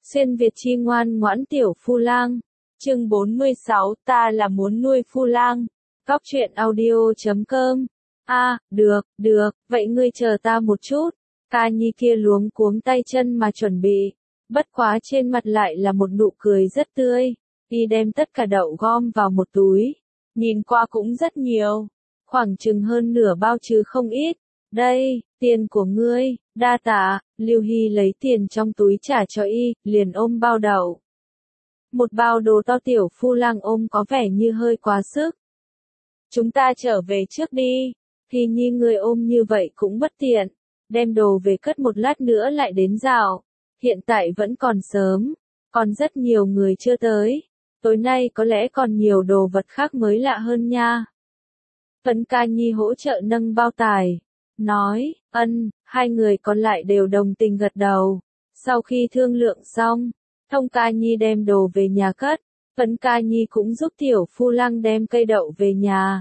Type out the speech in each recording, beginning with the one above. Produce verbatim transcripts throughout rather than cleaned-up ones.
Xuyên Việt chi ngoan ngoãn tiểu phu lang. Chương bốn mươi sáu, ta là muốn nuôi phu lang. Góc truyện audio chấm com. A, à, được, được, vậy ngươi chờ ta một chút. Ca Nhi kia luống cuống tay chân mà chuẩn bị. Bất quá trên mặt lại là một nụ cười rất tươi. Y đem tất cả đậu gom vào một túi. Nhìn qua cũng rất nhiều. Khoảng chừng hơn nửa bao chứ không ít. Đây, tiền của ngươi, đa tạ. Lưu Hy lấy tiền trong túi trả cho y, liền ôm bao đậu. Một bao đồ to tiểu phu lang ôm có vẻ như hơi quá sức. Chúng ta trở về trước đi. Thì Nhi ngươi ôm như vậy cũng bất tiện. Đem đồ về cất một lát nữa lại đến rào. Hiện tại vẫn còn sớm. Còn rất nhiều người chưa tới. Tối nay có lẽ còn nhiều đồ vật khác mới lạ hơn nha. Phấn Ca Nhi hỗ trợ nâng bao tải. Nói, ân, hai người còn lại đều đồng tình gật đầu. Sau khi thương lượng xong, Thông Ca Nhi đem đồ về nhà cất. Phấn Ca Nhi cũng giúp tiểu phu lang đem cây đậu về nhà.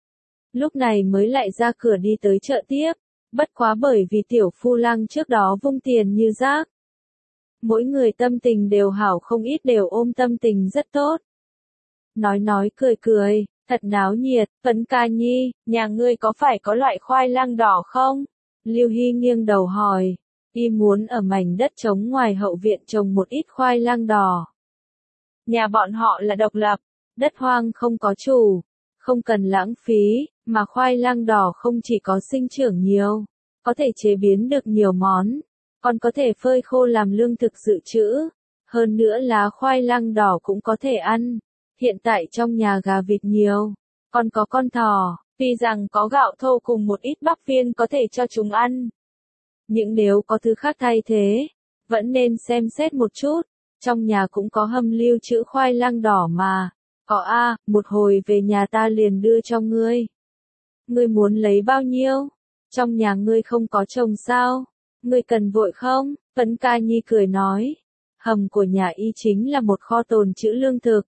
Lúc này mới lại ra cửa đi tới chợ tiếp. Bất quá bởi vì tiểu phu lang trước đó vung tiền như rác. Mỗi người tâm tình đều hảo, không ít đều ôm tâm tình rất tốt. Nói nói cười cười, thật náo nhiệt. Phấn Ca Nhi, nhà ngươi có phải có loại khoai lang đỏ không? Lưu Hy nghiêng đầu hỏi. Y muốn ở mảnh đất trống ngoài hậu viện trồng một ít khoai lang đỏ. Nhà bọn họ là độc lập, đất hoang không có chủ, không cần lãng phí, mà khoai lang đỏ không chỉ có sinh trưởng nhiều, có thể chế biến được nhiều món, còn có thể phơi khô làm lương thực dự trữ. Hơn nữa lá khoai lang đỏ cũng có thể ăn. Hiện tại trong nhà gà vịt nhiều, còn có con thỏ, tuy rằng có gạo thô cùng một ít bắp viên có thể cho chúng ăn. Nhưng nếu có thứ khác thay thế, vẫn nên xem xét một chút. Trong nhà cũng có hầm lưu trữ khoai lang đỏ mà. Có a, một hồi về nhà ta liền đưa cho ngươi. Ngươi muốn lấy bao nhiêu? Trong nhà ngươi không có trồng sao? Ngươi cần vội không? Phấn Ca Nhi cười nói. Hầm của nhà y chính là một kho tồn trữ lương thực.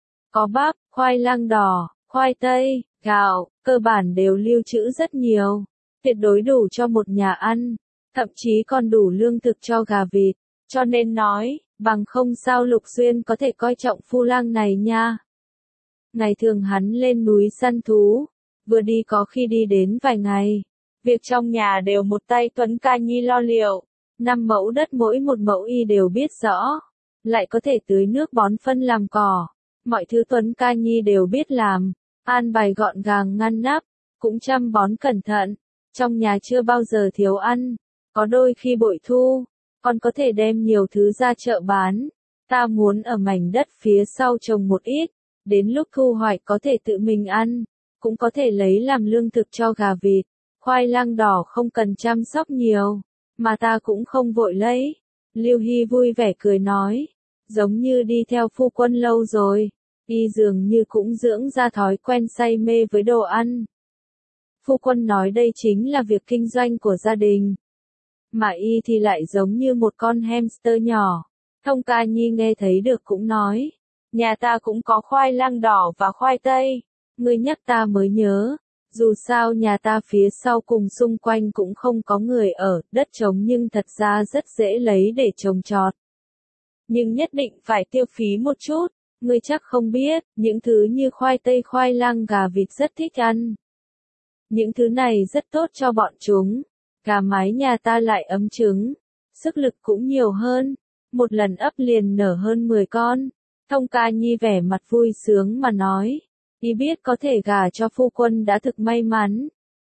Có bắp, khoai lang đỏ, khoai tây, gạo, cơ bản đều lưu trữ rất nhiều. Tuyệt đối đủ cho một nhà ăn. Thậm chí còn đủ lương thực cho gà vịt. Cho nên nói, bằng không sao Lục Xuyên có thể coi trọng phu lang này nha. Ngày thường hắn lên núi săn thú, vừa đi có khi đi đến vài ngày. Việc trong nhà đều một tay Tuấn Ca Nhi lo liệu. Năm mẫu đất mỗi một mẫu y đều biết rõ. Lại có thể tưới nước bón phân làm cỏ. Mọi thứ Tuấn Ca Nhi đều biết làm. An bài gọn gàng ngăn nắp, cũng chăm bón cẩn thận. Trong nhà chưa bao giờ thiếu ăn. Có đôi khi bội thu, còn có thể đem nhiều thứ ra chợ bán. Ta muốn ở mảnh đất phía sau trồng một ít, đến lúc thu hoạch có thể tự mình ăn, cũng có thể lấy làm lương thực cho gà vịt. Khoai lang đỏ không cần chăm sóc nhiều, mà ta cũng không vội lấy. Lưu Hy vui vẻ cười nói, giống như đi theo phu quân lâu rồi, y dường như cũng dưỡng ra thói quen say mê với đồ ăn. Phu quân nói đây chính là việc kinh doanh của gia đình. Mà y thì lại giống như một con hamster nhỏ. Thông Ca Nhi nghe thấy được cũng nói. Nhà ta cũng có khoai lang đỏ và khoai tây. Ngươi nhắc ta mới nhớ. Dù sao nhà ta phía sau cùng xung quanh cũng không có người ở, đất trống nhưng thật ra rất dễ lấy để trồng trọt. Nhưng nhất định phải tiêu phí một chút. Ngươi chắc không biết, những thứ như khoai tây khoai lang gà vịt rất thích ăn. Những thứ này rất tốt cho bọn chúng. Gà mái nhà ta lại ấm trứng, sức lực cũng nhiều hơn, một lần ấp liền nở hơn mười con. Thông Ca Nhi vẻ mặt vui sướng mà nói, y biết có thể gả cho phu quân đã thực may mắn.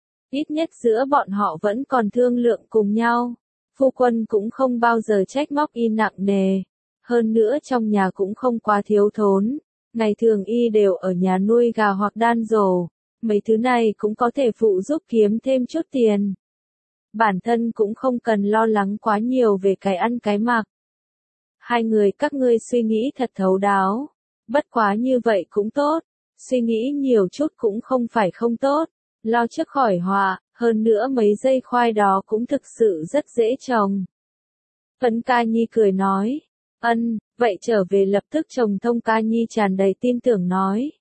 Ít nhất giữa bọn họ vẫn còn thương lượng cùng nhau, phu quân cũng không bao giờ trách móc y nặng nề. Hơn nữa trong nhà cũng không quá thiếu thốn, ngày thường y đều ở nhà nuôi gà hoặc đan rổ, mấy thứ này cũng có thể phụ giúp kiếm thêm chút tiền. Bản thân cũng không cần lo lắng quá nhiều về cái ăn cái mặc. Hai người các ngươi suy nghĩ thật thấu đáo. Bất quá như vậy cũng tốt. Suy nghĩ nhiều chút cũng không phải không tốt. Lo trước khỏi họa, hơn nữa mấy dây khoai đó cũng thực sự rất dễ trồng. Phấn Ca Nhi cười nói. Ân, vậy trở về lập tức trồng. Thông Ca Nhi tràn đầy tin tưởng nói.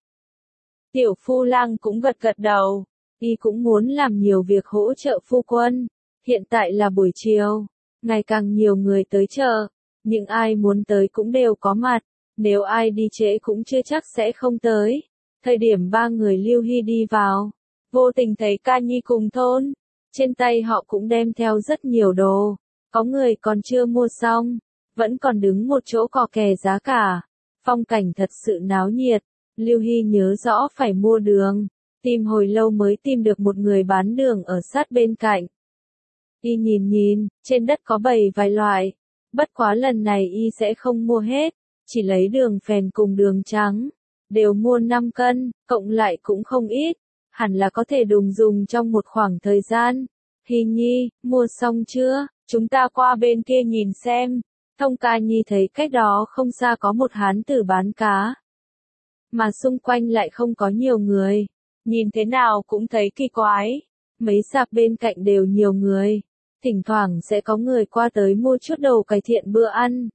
Tiểu phu lang cũng gật gật đầu. Y cũng muốn làm nhiều việc hỗ trợ phu quân. Hiện tại là buổi chiều, ngày càng nhiều người tới chợ, những ai muốn tới cũng đều có mặt, nếu ai đi trễ cũng chưa chắc sẽ không tới. Thời điểm ba người Lưu Hy đi vào, vô tình thấy Ca Nhi cùng thôn, trên tay họ cũng đem theo rất nhiều đồ, có người còn chưa mua xong, vẫn còn đứng một chỗ cò kè giá cả, phong cảnh thật sự náo nhiệt. Lưu Hy nhớ rõ phải mua đường, tìm hồi lâu mới tìm được một người bán đường ở sát bên cạnh. Y nhìn nhìn, trên đất có bày vài loại, bất quá lần này Y sẽ không mua hết, chỉ lấy đường phèn cùng đường trắng, đều mua năm cân, cộng lại cũng không ít, hẳn là có thể đùng dùng trong một khoảng thời gian. Hy Nhi, mua xong chưa? Chúng ta qua bên kia nhìn xem. Thông Ca Nhi thấy cách đó không xa có một hán tử bán cá, mà xung quanh lại không có nhiều người, nhìn thế nào cũng thấy kỳ quái. Mấy sạp bên cạnh đều nhiều người, thỉnh thoảng sẽ có người qua tới mua chút đồ cải thiện bữa ăn.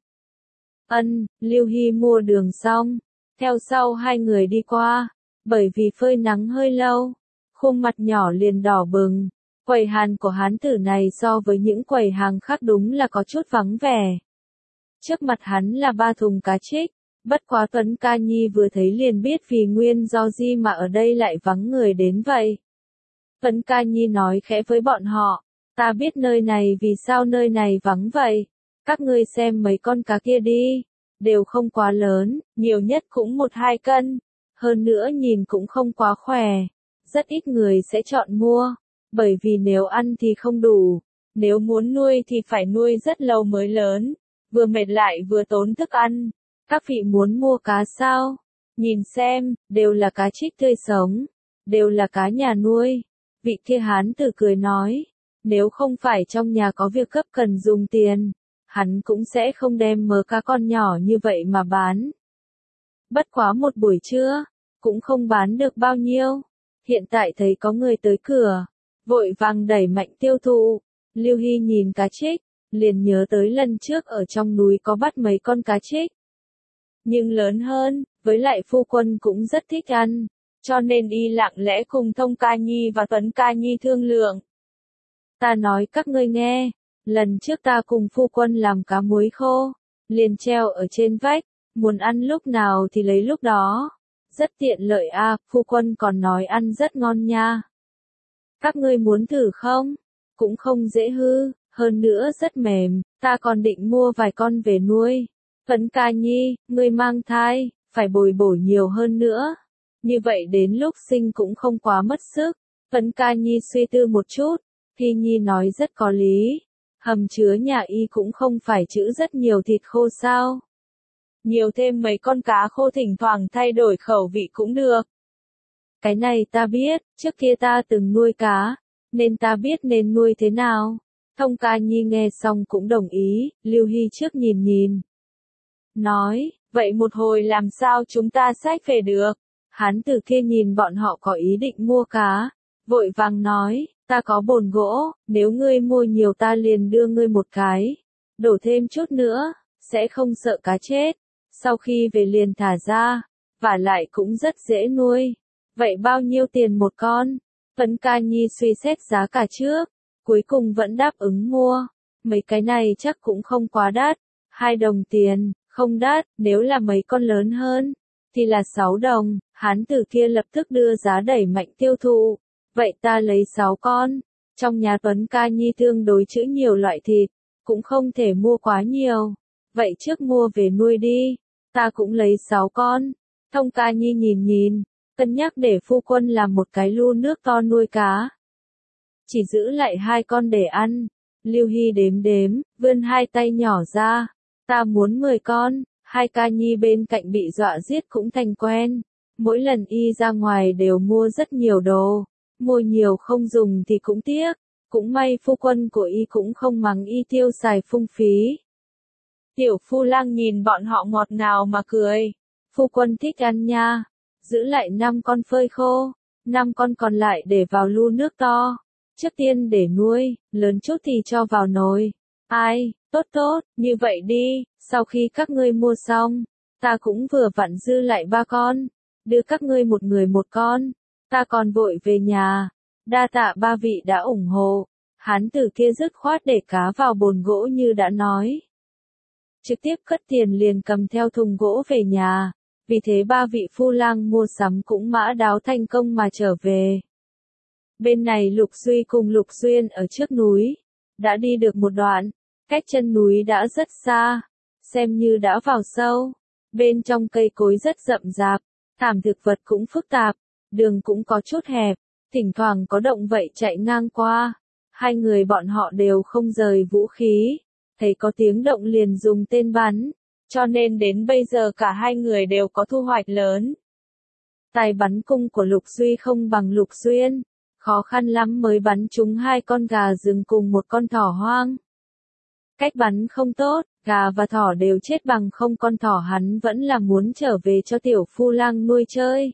Ân, Lưu Hy mua đường xong, theo sau hai người đi qua, bởi vì phơi nắng hơi lâu, khuôn mặt nhỏ liền đỏ bừng. Quầy hàng của hán tử này so với những quầy hàng khác đúng là có chút vắng vẻ. Trước mặt hắn là ba thùng cá trích, bất quá Tuấn Ca Nhi vừa thấy liền biết vì nguyên do gì mà ở đây lại vắng người đến vậy. Tuấn Ca Nhi nói khẽ với bọn họ, ta biết nơi này vì sao nơi này vắng vậy, các ngươi xem mấy con cá kia đi, đều không quá lớn, nhiều nhất cũng một hai cân, hơn nữa nhìn cũng không quá khỏe, rất ít người sẽ chọn mua, bởi vì nếu ăn thì không đủ, nếu muốn nuôi thì phải nuôi rất lâu mới lớn, vừa mệt lại vừa tốn thức ăn. Các vị muốn mua cá sao? Nhìn xem, đều là cá trích tươi sống, đều là cá nhà nuôi. Vị kia hán tử cười nói, nếu không phải trong nhà có việc gấp cần dùng tiền, hắn cũng sẽ không đem mớ cá con nhỏ như vậy mà bán. Bất quá một buổi trưa, cũng không bán được bao nhiêu. Hiện tại thấy có người tới cửa, vội vàng đẩy mạnh tiêu thụ. Lưu Hy nhìn cá trích, liền nhớ tới lần trước ở trong núi có bắt mấy con cá trích. Nhưng lớn hơn, với lại phu quân cũng rất thích ăn, cho nên Y lặng lẽ cùng Thông Ca Nhi và Tuấn Ca Nhi thương lượng. Ta nói các ngươi nghe, lần trước ta cùng phu quân làm cá muối khô, liền treo ở trên vách, muốn ăn lúc nào thì lấy lúc đó. Rất tiện lợi a, à, phu quân còn nói ăn rất ngon nha. Các ngươi muốn thử không? Cũng không dễ hư, hơn nữa rất mềm, ta còn định mua vài con về nuôi. Tuấn Ca Nhi, ngươi mang thai, phải bồi bổ nhiều hơn nữa. Như vậy đến lúc sinh cũng không quá mất sức. Tuấn Ca Nhi suy tư một chút, Hy Nhi nói rất có lý. Hầm chứa nhà Y cũng không phải trữ rất nhiều thịt khô sao. Nhiều thêm mấy con cá khô thỉnh thoảng thay đổi khẩu vị cũng được. Cái này ta biết, trước kia ta từng nuôi cá, nên ta biết nên nuôi thế nào. Thông Ca Nhi nghe xong cũng đồng ý, Lưu Hy trước nhìn nhìn. Nói, vậy một hồi làm sao chúng ta xách về được? Hán tử kia nhìn bọn họ có ý định mua cá, vội vàng nói, ta có bồn gỗ, nếu ngươi mua nhiều ta liền đưa ngươi một cái, đổ thêm chút nữa, sẽ không sợ cá chết, sau khi về liền thả ra, vả lại cũng rất dễ nuôi. Vậy bao nhiêu tiền một con? Tuấn Ca Nhi suy xét giá cả trước, cuối cùng vẫn đáp ứng mua, mấy cái này chắc cũng không quá đắt, hai đồng tiền. Không đắt, nếu là mấy con lớn hơn, thì là sáu đồng, hán tử kia lập tức đưa giá đẩy mạnh tiêu thụ. Vậy ta lấy sáu con, trong nhà Tuấn Ca Nhi tương đối trữ nhiều loại thịt, cũng không thể mua quá nhiều. Vậy trước mua về nuôi đi, ta cũng lấy sáu con. Thông Ca Nhi nhìn nhìn, cân nhắc để phu quân làm một cái lu nước to nuôi cá. Chỉ giữ lại hai con để ăn. Lưu Hy đếm đếm, vươn hai tay nhỏ ra. Ta muốn mười con, hai Ca Nhi bên cạnh bị dọa giết cũng thành quen. Mỗi lần Y ra ngoài đều mua rất nhiều đồ, mua nhiều không dùng thì cũng tiếc, cũng may phu quân của Y cũng không mắng Y tiêu xài phung phí. Tiểu Phu Lang nhìn bọn họ ngọt ngào mà cười, phu quân thích ăn nha, giữ lại năm con phơi khô, năm con còn lại để vào lu nước to, trước tiên để nuôi, lớn chút thì cho vào nồi. Ai, tốt tốt, như vậy đi, sau khi các ngươi mua xong, ta cũng vừa vặn dư lại ba con, đưa các ngươi một người một con, ta còn vội về nhà, đa tạ ba vị đã ủng hộ. Hán tử kia dứt khoát để cá vào bồn gỗ như đã nói. trực tiếp cất tiền liền cầm theo thùng gỗ về nhà. Vì thế ba vị phu lang mua sắm cũng mã đáo thành công mà trở về. Bên này Lục Duy cùng Lục Duyên ở trước núi, đã đi được một đoạn, cách chân núi đã rất xa, xem như đã vào sâu. Bên trong cây cối rất rậm rạp, thảm thực vật cũng phức tạp, đường cũng có chút hẹp, thỉnh thoảng có động vậy chạy ngang qua. Hai người bọn họ đều không rời vũ khí, thấy có tiếng động liền dùng tên bắn, cho nên đến bây giờ cả hai người đều có thu hoạch lớn. Tài bắn cung của Lục Duy không bằng Lục Duyên, khó khăn lắm mới bắn trúng hai con gà rừng cùng một con thỏ hoang. Cách bắn không tốt, gà và thỏ đều chết bằng không, con thỏ hắn vẫn là muốn trở về cho tiểu phu lang nuôi chơi.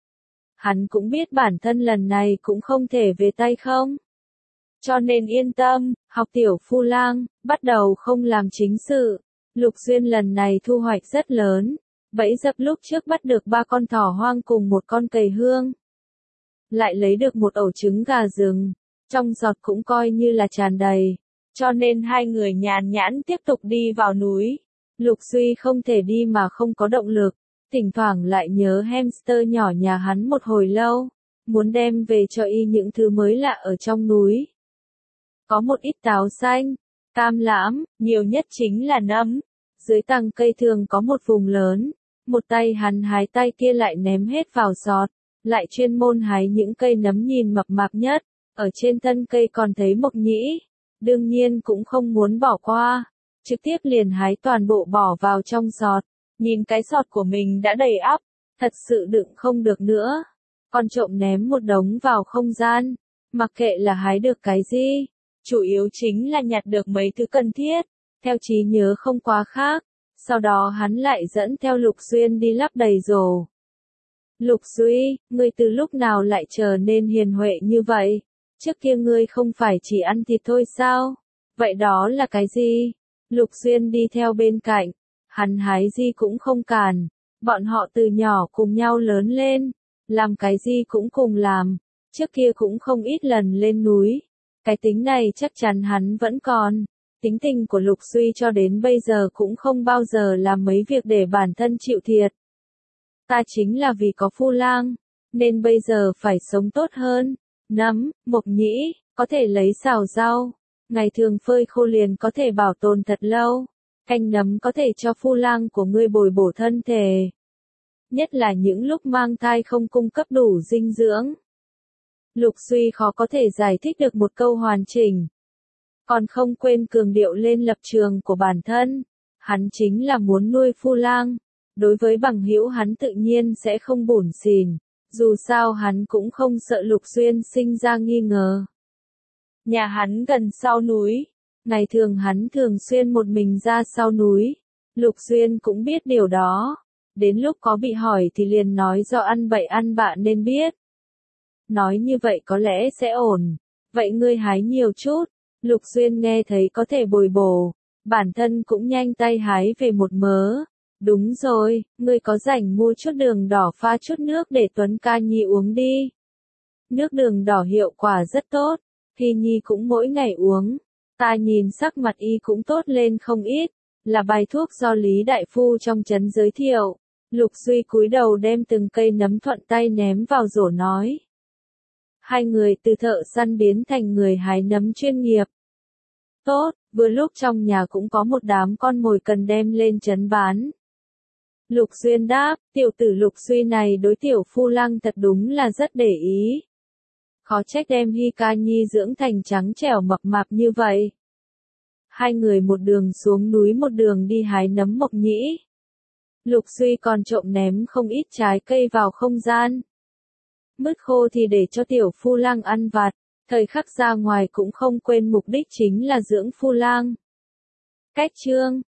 Hắn cũng biết bản thân lần này cũng không thể về tay không. Cho nên yên tâm, học tiểu phu lang, bắt đầu không làm chính sự. Lục Duyên lần này thu hoạch rất lớn, bẫy dập lúc trước bắt được ba con thỏ hoang cùng một con cầy hương. Lại lấy được một ổ trứng gà rừng, trong giọt cũng coi như là tràn đầy. Cho nên hai người nhàn nhãn tiếp tục đi vào núi. Lục Duy không thể đi mà không có động lực, thỉnh thoảng lại nhớ hamster nhỏ nhà hắn một hồi lâu, muốn đem về cho y những thứ mới lạ ở trong núi. Có một ít táo xanh, cam lãm, nhiều nhất chính là nấm. Dưới tầng cây thường có một vùng lớn, một tay hắn hái tay kia lại ném hết vào giọt, lại chuyên môn hái những cây nấm nhìn mập mạp nhất, ở trên thân cây còn thấy mộc nhĩ. Đương nhiên cũng không muốn bỏ qua, trực tiếp liền hái toàn bộ bỏ vào trong giọt, nhìn cái giọt của mình đã đầy ắp, thật sự đựng không được nữa. Con trộm ném một đống vào không gian, mặc kệ là hái được cái gì, chủ yếu chính là nhặt được mấy thứ cần thiết, theo trí nhớ không quá khác, sau đó hắn lại dẫn theo Lục Duyên đi lắp đầy rổ. Lục Duy, ngươi từ lúc nào lại trở nên hiền huệ như vậy? Trước kia ngươi không phải chỉ ăn thịt thôi sao? Vậy đó là cái gì? Lục Duyên đi theo bên cạnh, hắn hái gì cũng không cản, bọn họ từ nhỏ cùng nhau lớn lên, làm cái gì cũng cùng làm, trước kia cũng không ít lần lên núi. Cái tính này chắc chắn hắn vẫn còn, tính tình của Lục Duy cho đến bây giờ cũng không bao giờ làm mấy việc để bản thân chịu thiệt. Ta chính là vì có phu lang, nên bây giờ phải sống tốt hơn. Nấm, mộc nhĩ, có thể lấy xào rau, ngày thường phơi khô liền có thể bảo tồn thật lâu. Canh nấm có thể cho phu lang của ngươi bồi bổ thân thể. Nhất là những lúc mang thai không cung cấp đủ dinh dưỡng. Lục Duy khó có thể giải thích được một câu hoàn chỉnh. Còn không quên cường điệu lên lập trường của bản thân. Hắn chính là muốn nuôi phu lang. Đối với bằng hữu hắn tự nhiên sẽ không bủn xỉn. Dù sao hắn cũng không sợ Lục Duyên sinh ra nghi ngờ. Nhà hắn gần sau núi. Ngày thường hắn thường xuyên một mình ra sau núi. Lục Duyên cũng biết điều đó. Đến lúc có bị hỏi thì liền nói do ăn bậy ăn bạ nên biết. Nói như vậy có lẽ sẽ ổn. Vậy ngươi hái nhiều chút. Lục Duyên nghe thấy có thể bồi bổ. Bản thân cũng nhanh tay hái về một mớ. Đúng rồi, ngươi có rảnh mua chút đường đỏ pha chút nước để Tuấn ca Nhi uống đi. Nước đường đỏ hiệu quả rất tốt. Khi Nhi cũng mỗi ngày uống. Ta nhìn sắc mặt y cũng tốt lên không ít. Là bài thuốc do Lý Đại Phu trong trấn giới thiệu. Lục Duy cúi đầu đem từng cây nấm thuận tay ném vào rổ nói. Hai người từ thợ săn biến thành người hái nấm chuyên nghiệp. Tốt, vừa lúc trong nhà cũng có một đám con mồi cần đem lên trấn bán. Lục Duyên đáp, tiểu tử Lục Duy này đối tiểu phu lang thật đúng là rất để ý. Khó trách đem Hi Ca Nhi dưỡng thành trắng trẻo mập mạp như vậy. Hai người một đường xuống núi một đường đi hái nấm mộc nhĩ. Lục Duy còn trộm ném không ít trái cây vào không gian. Mứt khô thì để cho tiểu phu lang ăn vặt, thời khắc ra ngoài cũng không quên mục đích chính là dưỡng phu lang. Cách chương